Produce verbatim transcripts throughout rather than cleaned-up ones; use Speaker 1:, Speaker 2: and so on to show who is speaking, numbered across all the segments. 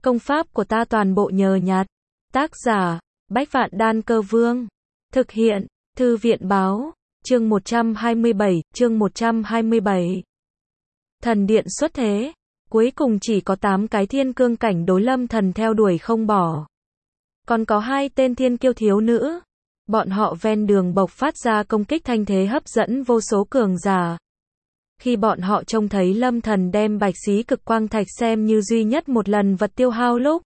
Speaker 1: Công pháp của ta toàn bộ nhờ nhặt. Tác giả, Bách Vạn Đan Cơ Vương. Thực hiện, Thư viện Báo. Chương một trăm hai mươi bảy, chương một trăm hai mươi bảy. Thần điện xuất thế. Cuối cùng chỉ có tám cái thiên cương cảnh đối Lâm Thần theo đuổi không bỏ. Còn có hai tên thiên kiêu thiếu nữ. Bọn họ ven đường bộc phát ra công kích thanh thế hấp dẫn vô số cường giả. Khi bọn họ trông thấy Lâm Thần đem bạch xí cực quang thạch xem như duy nhất một lần vật tiêu hao lúc.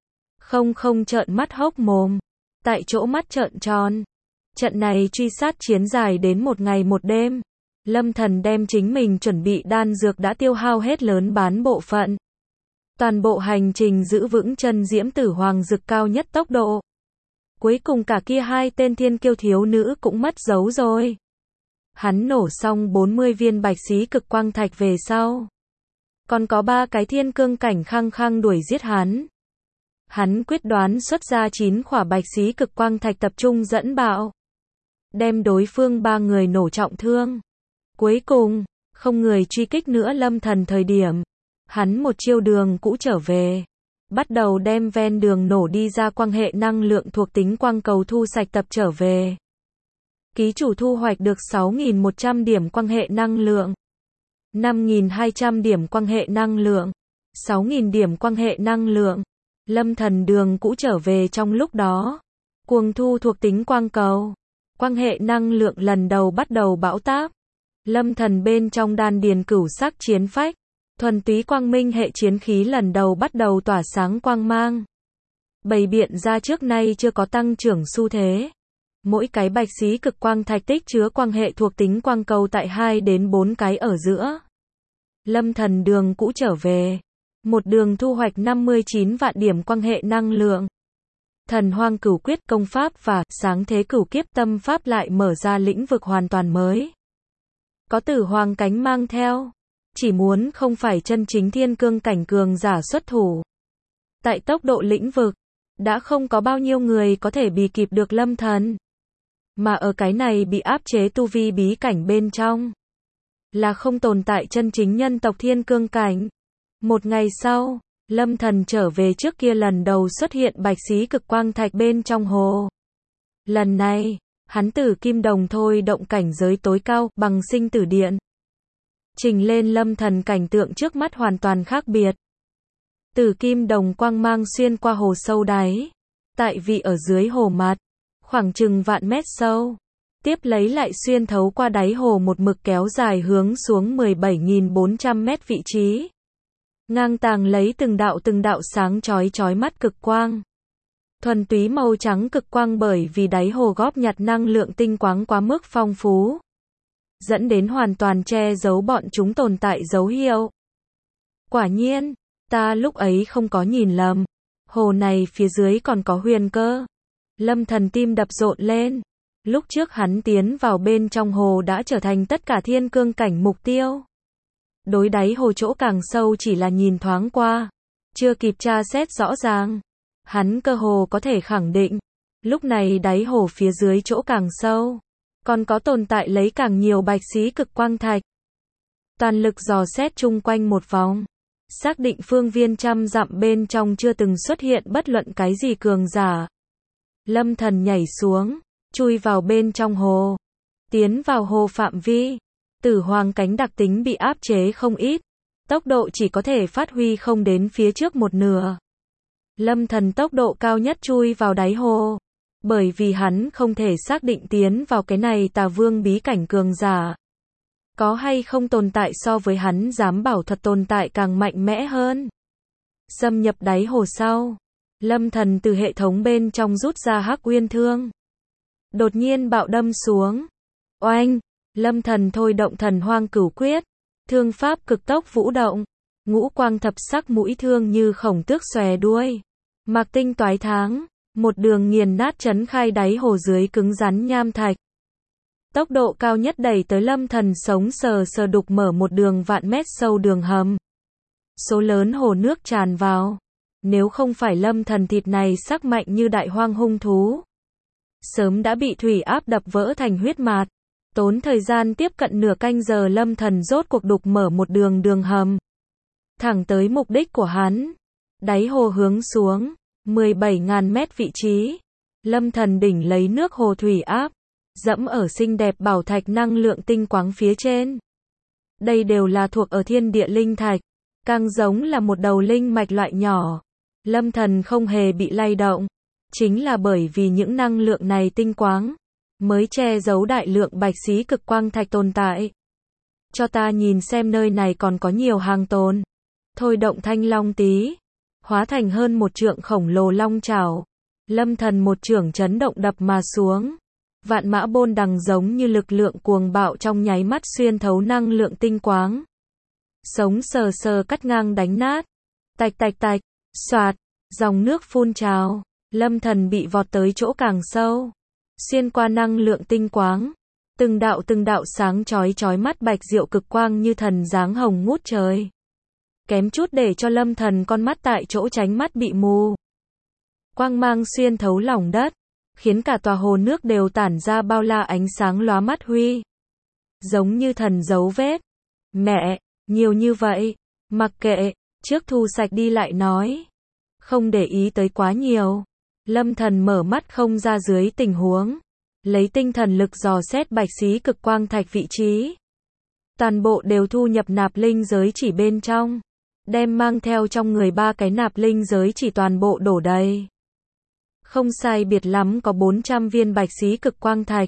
Speaker 1: Không không trợn mắt hốc mồm. Tại chỗ mắt trợn tròn. Trận này truy sát chiến dài đến một ngày một đêm. Lâm Thần đem chính mình chuẩn bị đan dược đã tiêu hao hết lớn bán bộ phận. Toàn bộ hành trình giữ vững chân diễm tử hoàng dực cao nhất tốc độ. Cuối cùng cả kia hai tên thiên kiêu thiếu nữ cũng mất dấu rồi. Hắn nổ xong bốn mươi viên bạch xí cực quang thạch về sau. Còn có ba cái thiên cương cảnh khăng khăng đuổi giết hắn. Hắn quyết đoán xuất ra chín khỏa bạch xí cực quang thạch tập trung dẫn bạo. Đem đối phương ba người nổ trọng thương. Cuối cùng, không người truy kích nữa Lâm Thần thời điểm. Hắn một chiêu đường cũ trở về. Bắt đầu đem ven đường nổ đi ra quang hệ năng lượng thuộc tính quang cầu thu sạch tập trở về. Ký chủ thu hoạch được sáu nghìn một trăm điểm quang hệ năng lượng. năm nghìn hai trăm điểm quang hệ năng lượng. sáu nghìn điểm quang hệ năng lượng. Lâm Thần đường cũ trở về trong lúc đó. Cuồng thu thuộc tính quang cầu. Quang hệ năng lượng lần đầu bắt đầu bão táp. Lâm Thần bên trong đan điền cửu sắc chiến phách. Thuần túy quang minh hệ chiến khí lần đầu bắt đầu tỏa sáng quang mang. Bày biện ra trước nay chưa có tăng trưởng xu thế. Mỗi cái bạch xí cực quang thạch tích chứa quang hệ thuộc tính quang cầu tại hai đến bốn cái ở giữa. Lâm Thần đường cũ trở về. Một đường thu hoạch năm mươi chín vạn điểm quang hệ năng lượng. Thần hoang cửu quyết công pháp và sáng thế cửu kiếp tâm pháp lại mở ra lĩnh vực hoàn toàn mới. Có tử hoàng cánh mang theo. Chỉ muốn không phải chân chính thiên cương cảnh cường giả xuất thủ. Tại tốc độ lĩnh vực, đã không có bao nhiêu người có thể bì kịp được Lâm Thần. Mà ở cái này bị áp chế tu vi bí cảnh bên trong. Là không tồn tại chân chính nhân tộc thiên cương cảnh. Một ngày sau, Lâm Thần trở về trước kia lần đầu xuất hiện bạch xí cực quang thạch bên trong hồ. Lần này, hắn tử kim đồng thôi động cảnh giới tối cao bằng sinh tử điện. Trình lên Lâm Thần cảnh tượng trước mắt hoàn toàn khác biệt. Tử kim đồng quang mang xuyên qua hồ sâu đáy. Tại vị ở dưới hồ mặt, khoảng chừng vạn mét sâu. Tiếp lấy lại xuyên thấu qua đáy hồ một mực kéo dài hướng xuống mười bảy nghìn bốn trăm mét vị trí. Ngang tàng lấy từng đạo từng đạo sáng chói chói mắt cực quang. Thuần túy màu trắng cực quang bởi vì đáy hồ góp nhặt năng lượng tinh quáng quá mức phong phú. Dẫn đến hoàn toàn che giấu bọn chúng tồn tại dấu hiệu. Quả nhiên, ta lúc ấy không có nhìn lầm. Hồ này phía dưới còn có huyền cơ. Lâm Thần tim đập rộn lên. Lúc trước hắn tiến vào bên trong hồ đã trở thành tất cả thiên cương cảnh mục tiêu. Đối đáy hồ chỗ càng sâu chỉ là nhìn thoáng qua. Chưa kịp tra xét rõ ràng. Hắn cơ hồ có thể khẳng định. Lúc này đáy hồ phía dưới chỗ càng sâu. Còn có tồn tại lấy càng nhiều bạch xí cực quang thạch. Toàn lực dò xét chung quanh một vòng. Xác định phương viên trăm dặm bên trong chưa từng xuất hiện bất luận cái gì cường giả. Lâm Thần nhảy xuống, chui vào bên trong hồ. Tiến vào hồ phạm vi. Tử hoàng cánh đặc tính bị áp chế không ít. Tốc độ chỉ có thể phát huy không đến phía trước một nửa. Lâm Thần tốc độ cao nhất chui vào đáy hồ. Bởi vì hắn không thể xác định tiến vào cái này tà vương bí cảnh cường giả. Có hay không tồn tại so với hắn dám bảo thuật tồn tại càng mạnh mẽ hơn. Xâm nhập đáy hồ sau. Lâm Thần từ hệ thống bên trong rút ra hắc uyên thương. Đột nhiên bạo đâm xuống. Oanh! Lâm Thần thôi động thần hoang cửu quyết. Thương pháp cực tốc vũ động. Ngũ quang thập sắc mũi thương như khổng tước xòe đuôi. Mạc tinh toái tháng. Một đường nghiền nát chấn khai đáy hồ dưới cứng rắn nham thạch. Tốc độ cao nhất đẩy tới Lâm Thần sống sờ sờ đục mở một đường vạn mét sâu đường hầm. Số lớn hồ nước tràn vào. Nếu không phải Lâm Thần thịt này sắc mạnh như đại hoang hung thú. Sớm đã bị thủy áp đập vỡ thành huyết mạt. Tốn thời gian tiếp cận nửa canh giờ Lâm Thần rốt cuộc đục mở một đường đường hầm. Thẳng tới mục đích của hắn. Đáy hồ hướng xuống, mười bảy nghìn mét vị trí. Lâm Thần đỉnh lấy nước hồ thủy áp, dẫm ở xinh đẹp bảo thạch năng lượng tinh quáng phía trên. Đây đều là thuộc ở thiên địa linh thạch, càng giống là một đầu linh mạch loại nhỏ. Lâm Thần không hề bị lay động, chính là bởi vì những năng lượng này tinh quáng, mới che giấu đại lượng bạch xí cực quang thạch tồn tại. Cho ta nhìn xem nơi này còn có nhiều hàng tồn. Thôi động thanh long tí, hóa thành hơn một trượng khổng lồ long trảo. Lâm Thần một chưởng chấn động đập mà xuống. Vạn mã bôn đằng giống như lực lượng cuồng bạo trong nháy mắt xuyên thấu năng lượng tinh quáng. Sống sờ sờ cắt ngang đánh nát. Tạch tạch tạch, xoạt, dòng nước phun trào. Lâm Thần bị vọt tới chỗ càng sâu. Xuyên qua năng lượng tinh quáng. Từng đạo từng đạo sáng chói chói mắt bạch diệu cực quang như thần dáng hồng ngút trời. Kém chút để cho Lâm Thần con mắt tại chỗ tránh mắt bị mù. Quang mang xuyên thấu lòng đất, khiến cả tòa hồ nước đều tản ra bao la ánh sáng lóa mắt huy. Giống như thần dấu vết. Mẹ, nhiều như vậy, mặc kệ, trước thu sạch đi lại nói. Không để ý tới quá nhiều. Lâm Thần mở mắt không ra dưới tình huống. Lấy tinh thần lực dò xét bạch xí cực quang thạch vị trí. Toàn bộ đều thu nhập nạp linh giới chỉ bên trong. Đem mang theo trong người ba cái nạp linh giới chỉ toàn bộ đổ đầy. Không sai biệt lắm có bốn trăm viên bạch xí cực quang thạch.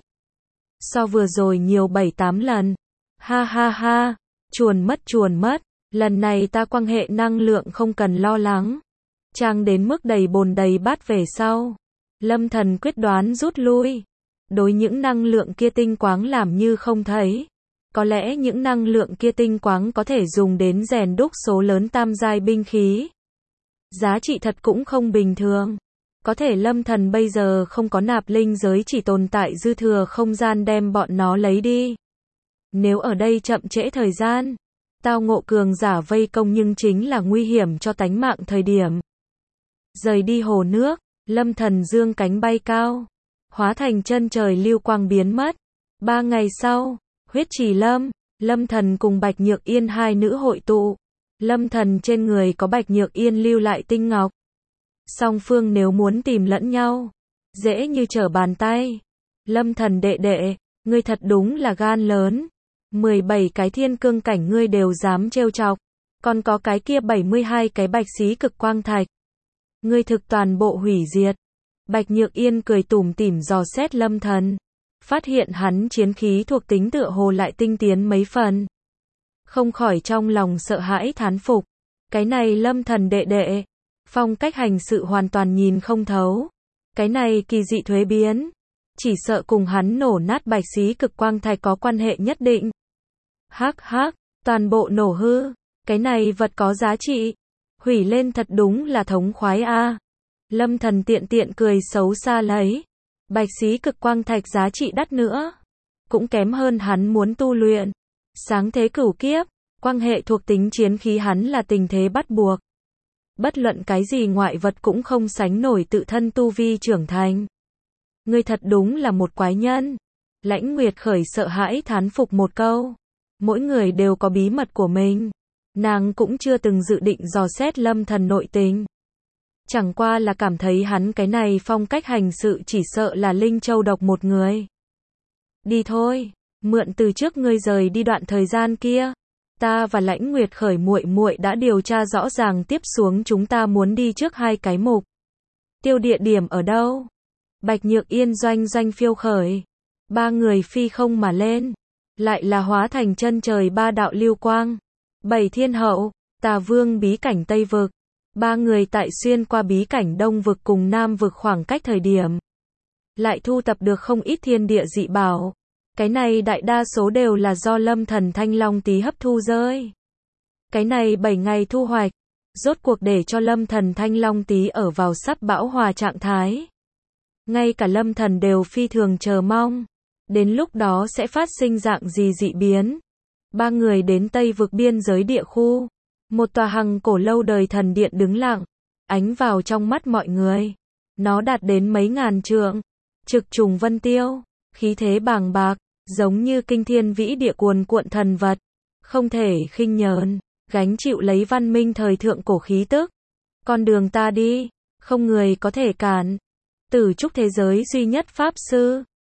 Speaker 1: So vừa rồi nhiều bảy tám lần. Ha ha ha, chuồn mất chuồn mất. Lần này ta quang hệ năng lượng không cần lo lắng. Trang đến mức đầy bồn đầy bát về sau. Lâm Thần quyết đoán rút lui. Đối những năng lượng kia tinh quáng làm như không thấy. Có lẽ những năng lượng kia tinh quáng có thể dùng đến rèn đúc số lớn tam giai binh khí. Giá trị thật cũng không bình thường. Có thể Lâm Thần bây giờ không có nạp linh giới chỉ tồn tại dư thừa không gian đem bọn nó lấy đi. Nếu ở đây chậm trễ thời gian, tao ngộ cường giả vây công nhưng chính là nguy hiểm cho tánh mạng thời điểm. Rời đi hồ nước, Lâm Thần dương cánh bay cao, hóa thành chân trời lưu quang biến mất. Ba ngày sau, huyết trì lâm, Lâm Thần cùng Bạch Nhược Yên hai nữ hội tụ. Lâm Thần trên người có Bạch Nhược Yên lưu lại tinh ngọc. Song phương nếu muốn tìm lẫn nhau, dễ như trở bàn tay. Lâm Thần đệ đệ, ngươi thật đúng là gan lớn. mười bảy cái thiên cương cảnh ngươi đều dám trêu chọc. Còn có cái kia bảy mươi hai cái bạch xí cực quang thạch. Ngươi thực toàn bộ hủy diệt. Bạch Nhược Yên cười tủm tỉm dò xét Lâm Thần. Phát hiện hắn chiến khí thuộc tính tựa hồ lại tinh tiến mấy phần. Không khỏi trong lòng sợ hãi thán phục. Cái này Lâm Thần đệ đệ. Phong cách hành sự hoàn toàn nhìn không thấu. Cái này kỳ dị thuế biến. Chỉ sợ cùng hắn nổ nát bạch xí cực quang thạch có quan hệ nhất định. Hắc hắc, toàn bộ nổ hư. Cái này vật có giá trị. Hủy lên thật đúng là thống khoái a. Lâm Thần tiện tiện cười xấu xa lấy. Bạch xí cực quang thạch giá trị đắt nữa. Cũng kém hơn hắn muốn tu luyện. Sáng thế cửu kiếp, quang hệ thuộc tính chiến khí hắn là tình thế bắt buộc. Bất luận cái gì ngoại vật cũng không sánh nổi tự thân tu vi trưởng thành. Ngươi thật đúng là một quái nhân. Lãnh Nguyệt Khởi sợ hãi thán phục một câu. Mỗi người đều có bí mật của mình. Nàng cũng chưa từng dự định dò xét Lâm Thần nội tình. Chẳng qua là cảm thấy hắn cái này phong cách hành sự chỉ sợ là Linh Châu độc một người. Đi thôi, mượn từ trước ngươi rời đi đoạn thời gian kia. Ta và Lãnh Nguyệt Khởi muội muội đã điều tra rõ ràng tiếp xuống chúng ta muốn đi trước hai cái mục tiêu địa điểm ở đâu. Bạch Nhược Yên doanh doanh phiêu khởi. Ba người phi không mà lên. Lại là hóa thành chân trời ba đạo lưu quang. Bảy thiên hậu, Tà Vương bí cảnh Tây Vực. Ba người tại xuyên qua bí cảnh Đông Vực cùng Nam Vực khoảng cách thời điểm. Lại thu tập được không ít thiên địa dị bảo. Cái này đại đa số đều là do Lâm Thần Thanh Long Tí hấp thu rơi. Cái này bảy ngày thu hoạch, rốt cuộc để cho Lâm Thần Thanh Long Tí ở vào sắp bão hòa trạng thái. Ngay cả Lâm Thần đều phi thường chờ mong. Đến lúc đó sẽ phát sinh dạng gì dị biến. Ba người đến Tây Vực biên giới địa khu. Một tòa hằng cổ lâu đời thần điện đứng lặng. Ánh vào trong mắt mọi người. Nó đạt đến mấy ngàn trượng. Trực trùng vân tiêu. Khí thế bàng bạc. Giống như kinh thiên vĩ địa cuồn cuộn thần vật. Không thể khinh nhờn. Gánh chịu lấy văn minh thời thượng cổ khí tức. Con đường ta đi, không người có thể cản. Tử trúc thế giới duy nhất Pháp Sư.